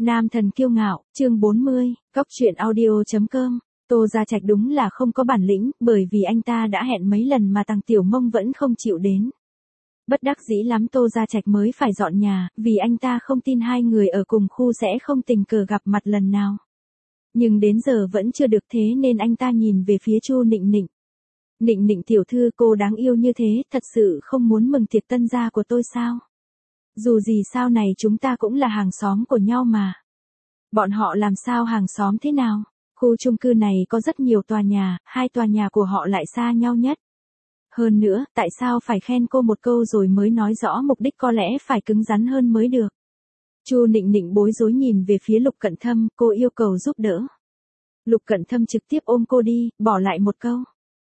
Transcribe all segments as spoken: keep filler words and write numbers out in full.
Nam thần kiêu ngạo, chương bốn mươi, cốc truyện audio chấm com. Tô Gia Trạch đúng là không có bản lĩnh, bởi vì anh ta đã hẹn mấy lần mà Tằng Tiểu Mông vẫn không chịu đến. Bất đắc dĩ lắm Tô Gia Trạch mới phải dọn nhà, vì anh ta không tin hai người ở cùng khu sẽ không tình cờ gặp mặt lần nào. Nhưng đến giờ vẫn chưa được thế nên anh ta nhìn về phía Chu Nịnh Nịnh. Nịnh Nịnh tiểu thư, cô đáng yêu như thế, thật sự không muốn mừng tiệc tân gia của tôi sao? Dù gì sau này chúng ta cũng là hàng xóm của nhau mà. Bọn họ làm sao hàng xóm thế nào? Khu chung cư này có rất nhiều tòa nhà, hai tòa nhà của họ lại xa nhau nhất. Hơn nữa, tại sao phải khen cô một câu rồi mới nói rõ mục đích, có lẽ phải cứng rắn hơn mới được. Chu Nịnh Nịnh bối rối nhìn về phía Lục Cận Thâm, cô yêu cầu giúp đỡ. Lục Cận Thâm trực tiếp ôm cô đi, bỏ lại một câu.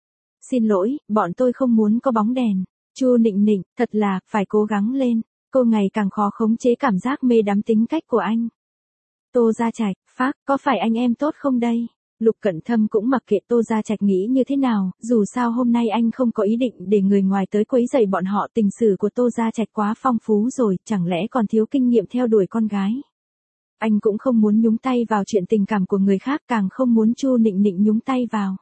Xin lỗi, bọn tôi không muốn có bóng đèn. Chu Nịnh Nịnh, thật là, phải cố gắng lên. Cô ngày càng khó khống chế cảm giác mê đắm tính cách của anh. Tô Gia Trạch, phác, có phải anh em tốt không đây? Lục Cận Thâm cũng mặc kệ Tô Gia Trạch nghĩ như thế nào, dù sao hôm nay anh không có ý định để người ngoài tới quấy rầy bọn họ. Tình sử của Tô Gia Trạch quá phong phú rồi, chẳng lẽ còn thiếu kinh nghiệm theo đuổi con gái. Anh cũng không muốn nhúng tay vào chuyện tình cảm của người khác, càng không muốn Chu Nịnh Nịnh nhúng tay vào.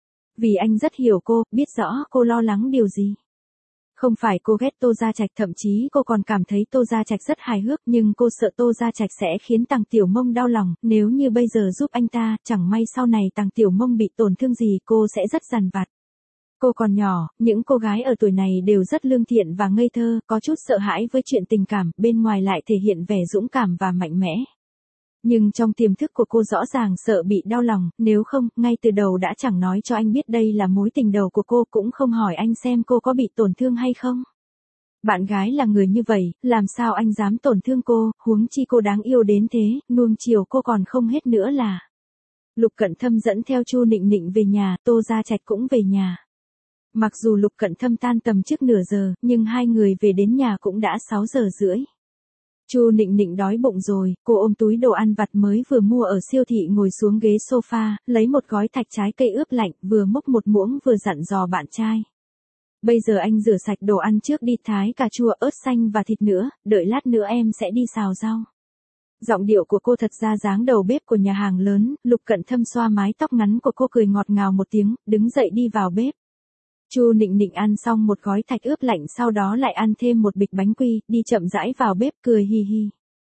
Vì anh rất hiểu cô, biết rõ cô lo lắng điều gì. Không phải cô ghét Tô Gia Trạch, thậm chí cô còn cảm thấy Tô Gia Trạch rất hài hước, nhưng cô sợ Tô Gia Trạch sẽ khiến Tằng Tiểu Mông đau lòng, nếu như bây giờ giúp anh ta, chẳng may sau này Tằng Tiểu Mông bị tổn thương gì, cô sẽ rất dằn vặt. Cô còn nhỏ, những cô gái ở tuổi này đều rất lương thiện và ngây thơ, có chút sợ hãi với chuyện tình cảm, bên ngoài lại thể hiện vẻ dũng cảm và mạnh mẽ. Nhưng trong tiềm thức của cô rõ ràng sợ bị đau lòng, nếu không, ngay từ đầu đã chẳng nói cho anh biết đây là mối tình đầu của cô, cũng không hỏi anh xem cô có bị tổn thương hay không. Bạn gái là người như vậy, làm sao anh dám tổn thương cô, huống chi cô đáng yêu đến thế, nuông chiều cô còn không hết nữa là. Lục Cận Thâm dẫn theo Chu Nịnh Nịnh về nhà, Tô Gia Trạch cũng về nhà. Mặc dù Lục Cận Thâm tan tầm trước nửa giờ, nhưng hai người về đến nhà cũng đã sáu giờ rưỡi. Chu Nịnh Nịnh đói bụng rồi, cô ôm túi đồ ăn vặt mới vừa mua ở siêu thị ngồi xuống ghế sofa, lấy một gói thạch trái cây ướp lạnh, vừa múc một muỗng vừa dặn dò bạn trai. Bây giờ anh rửa sạch đồ ăn trước đi, thái cà chua, ớt xanh và thịt nữa, đợi lát nữa em sẽ đi xào rau. Giọng điệu của cô thật ra dáng đầu bếp của nhà hàng lớn. Lục Cận Thâm xoa mái tóc ngắn của cô, cười ngọt ngào một tiếng, đứng dậy đi vào bếp. Chu Nịnh Nịnh ăn xong một gói thạch ướp lạnh, sau đó lại ăn thêm một bịch bánh quy, đi chậm rãi vào bếp, cười hi hi.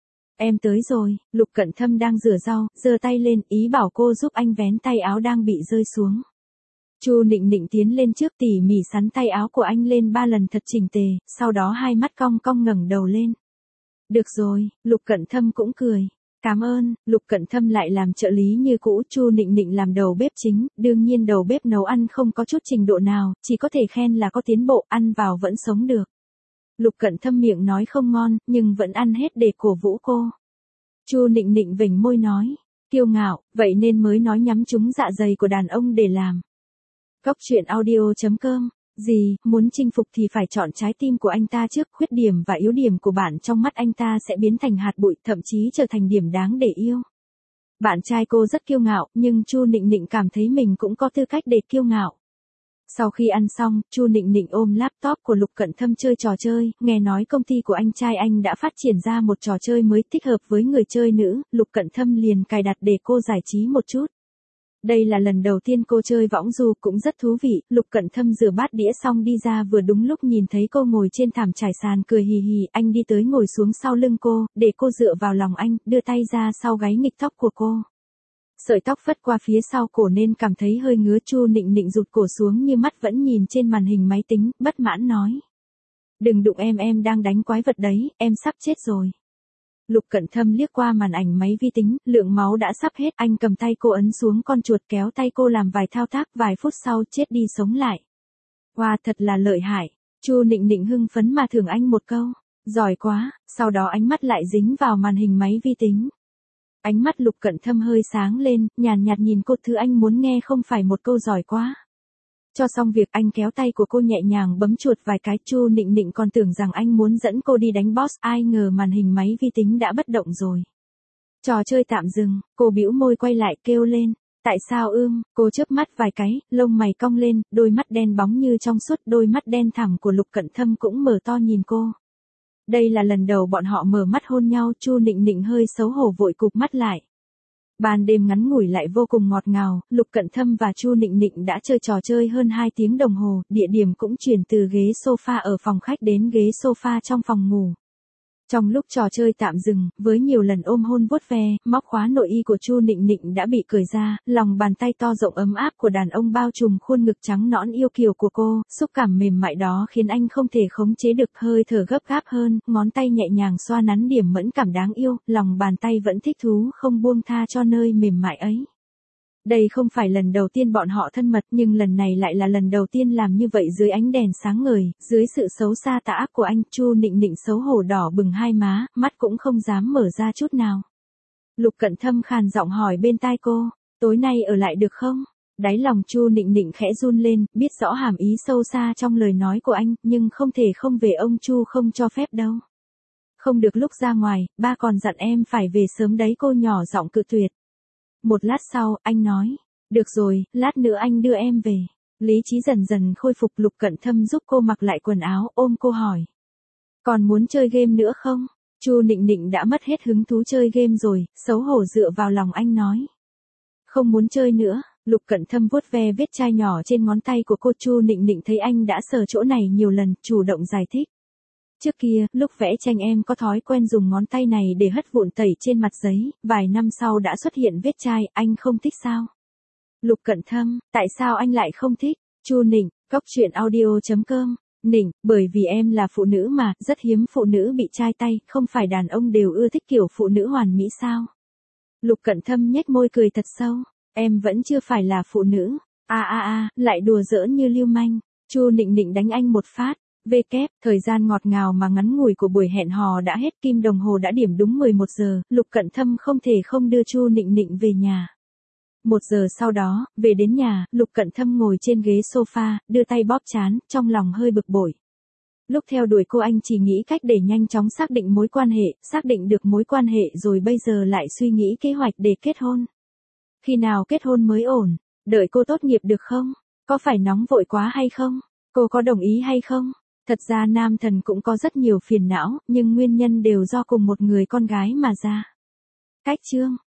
Em tới rồi. Lục Cận Thâm đang rửa rau, giơ tay lên, ý bảo cô giúp anh vén tay áo đang bị rơi xuống. Chu Nịnh Nịnh tiến lên trước, tỉ mỉ sắn tay áo của anh lên ba lần thật chỉnh tề, sau đó hai mắt cong cong ngẩng đầu lên. Được rồi. Lục Cận Thâm cũng cười. Cảm ơn. Lục Cận Thâm lại làm trợ lý như cũ, Chu Nịnh Nịnh làm đầu bếp chính, đương nhiên đầu bếp nấu ăn không có chút trình độ nào, chỉ có thể khen là có tiến bộ, ăn vào vẫn sống được. Lục Cận Thâm miệng nói không ngon, nhưng vẫn ăn hết để cổ vũ cô. Chu Nịnh Nịnh vểnh môi nói, kiêu ngạo, vậy nên mới nói nhắm trúng dạ dày của đàn ông để làm. Cốc truyện audio chấm com. Gì, muốn chinh phục thì phải chọn trái tim của anh ta trước, khuyết điểm và yếu điểm của bạn trong mắt anh ta sẽ biến thành hạt bụi, thậm chí trở thành điểm đáng để yêu. Bạn trai cô rất kiêu ngạo, nhưng Chu Nịnh Nịnh cảm thấy mình cũng có tư cách để kiêu ngạo. Sau khi ăn xong, Chu Nịnh Nịnh ôm laptop của Lục Cận Thâm chơi trò chơi, nghe nói công ty của anh trai anh đã phát triển ra một trò chơi mới thích hợp với người chơi nữ, Lục Cận Thâm liền cài đặt để cô giải trí một chút. Đây là lần đầu tiên cô chơi võng du, cũng rất thú vị. Lục Cận Thâm rửa bát đĩa xong đi ra, vừa đúng lúc nhìn thấy cô ngồi trên thảm trải sàn cười hì hì, anh đi tới ngồi xuống sau lưng cô, để cô dựa vào lòng anh, đưa tay ra sau gáy nghịch tóc của cô. Sợi tóc phất qua phía sau cổ nên cảm thấy hơi ngứa. Chu Nịnh Nịnh rụt cổ xuống như mắt vẫn nhìn trên màn hình máy tính, bất mãn nói. Đừng đụng em, em đang đánh quái vật đấy, em sắp chết rồi. Lục Cận Thâm liếc qua màn ảnh máy vi tính, lượng máu đã sắp hết, anh cầm tay cô ấn xuống con chuột, kéo tay cô làm vài thao tác, vài phút sau chết đi sống lại. Wow, thật là lợi hại. Chu Nịnh Nịnh hưng phấn mà thưởng anh một câu. Giỏi quá. Sau đó ánh mắt lại dính vào màn hình máy vi tính. Ánh mắt Lục Cận Thâm hơi sáng lên, nhàn nhạt nhìn cô, thứ anh muốn nghe không phải một câu giỏi quá. Cho xong việc, anh kéo tay của cô nhẹ nhàng bấm chuột vài cái. Chu Nịnh Nịnh còn tưởng rằng anh muốn dẫn cô đi đánh boss, ai ngờ màn hình máy vi tính đã bất động rồi. Trò chơi tạm dừng, cô bĩu môi quay lại kêu lên. Tại sao ưm? Cô chớp mắt vài cái, lông mày cong lên, đôi mắt đen bóng như trong suốt, đôi mắt đen thẳm của Lục Cận Thâm cũng mở to nhìn cô. Đây là lần đầu bọn họ mở mắt hôn nhau, Chu Nịnh Nịnh hơi xấu hổ vội cụp mắt lại. Ban đêm ngắn ngủi lại vô cùng ngọt ngào, Lục Cận Thâm và Chu Nịnh Nịnh đã chơi trò chơi hơn hai tiếng đồng hồ, địa điểm cũng chuyển từ ghế sofa ở phòng khách đến ghế sofa trong phòng ngủ. Trong lúc trò chơi tạm dừng, với nhiều lần ôm hôn vuốt ve, móc khóa nội y của Chu Nịnh Nịnh đã bị cởi ra, lòng bàn tay to rộng ấm áp của đàn ông bao trùm khuôn ngực trắng nõn yêu kiều của cô, xúc cảm mềm mại đó khiến anh không thể khống chế được, hơi thở gấp gáp hơn, ngón tay nhẹ nhàng xoa nắn điểm mẫn cảm đáng yêu, lòng bàn tay vẫn thích thú không buông tha cho nơi mềm mại ấy. Đây không phải lần đầu tiên bọn họ thân mật, nhưng lần này lại là lần đầu tiên làm như vậy dưới ánh đèn sáng ngời, dưới sự xấu xa tà ác của anh. Chu Nịnh Nịnh xấu hổ đỏ bừng hai má, mắt cũng không dám mở ra chút nào. Lục Cận Thâm khàn giọng hỏi bên tai cô, tối nay ở lại được không? Đáy lòng Chu Nịnh Nịnh khẽ run lên, biết rõ hàm ý sâu xa trong lời nói của anh, nhưng không thể không về, ông Chu không cho phép đâu. Không được, lúc ra ngoài, ba còn dặn em phải về sớm đấy, cô nhỏ giọng cự tuyệt. Một lát sau, anh nói, được rồi, lát nữa anh đưa em về. Lý trí dần dần khôi phục, Lục Cận Thâm giúp cô mặc lại quần áo, ôm cô hỏi. Còn muốn chơi game nữa không? Chu Nịnh Nịnh đã mất hết hứng thú chơi game rồi, xấu hổ dựa vào lòng anh nói. Không muốn chơi nữa. Lục Cận Thâm vuốt ve vết chai nhỏ trên ngón tay của cô. Chu Nịnh Nịnh thấy anh đã sờ chỗ này nhiều lần, chủ động giải thích. Trước kia, lúc vẽ tranh em có thói quen dùng ngón tay này để hất vụn tẩy trên mặt giấy, vài năm sau đã xuất hiện vết chai, anh không thích sao? Lục Cận Thâm, tại sao anh lại không thích? Chu Nịnh, cóc truyện audio chấm com. Nịnh, bởi vì em là phụ nữ mà, rất hiếm phụ nữ bị chai tay, không phải đàn ông đều ưa thích kiểu phụ nữ hoàn mỹ sao? Lục Cận Thâm nhếch môi cười thật sâu, em vẫn chưa phải là phụ nữ. A a a, lại đùa giỡn như lưu manh. Chu Nịnh Nịnh đánh anh một phát. Vê kép, thời gian ngọt ngào mà ngắn ngủi của buổi hẹn hò đã hết, kim đồng hồ đã điểm đúng mười một giờ, Lục Cận Thâm không thể không đưa Chu Nịnh Nịnh về nhà. Một giờ sau đó, về đến nhà, Lục Cận Thâm ngồi trên ghế sofa, đưa tay bóp trán, trong lòng hơi bực bội. Lúc theo đuổi cô anh chỉ nghĩ cách để nhanh chóng xác định mối quan hệ, xác định được mối quan hệ rồi bây giờ lại suy nghĩ kế hoạch để kết hôn. Khi nào kết hôn mới ổn? Đợi cô tốt nghiệp được không? Có phải nóng vội quá hay không? Cô có đồng ý hay không? Thật ra nam thần cũng có rất nhiều phiền não, nhưng nguyên nhân đều do cùng một người con gái mà ra. Cách chương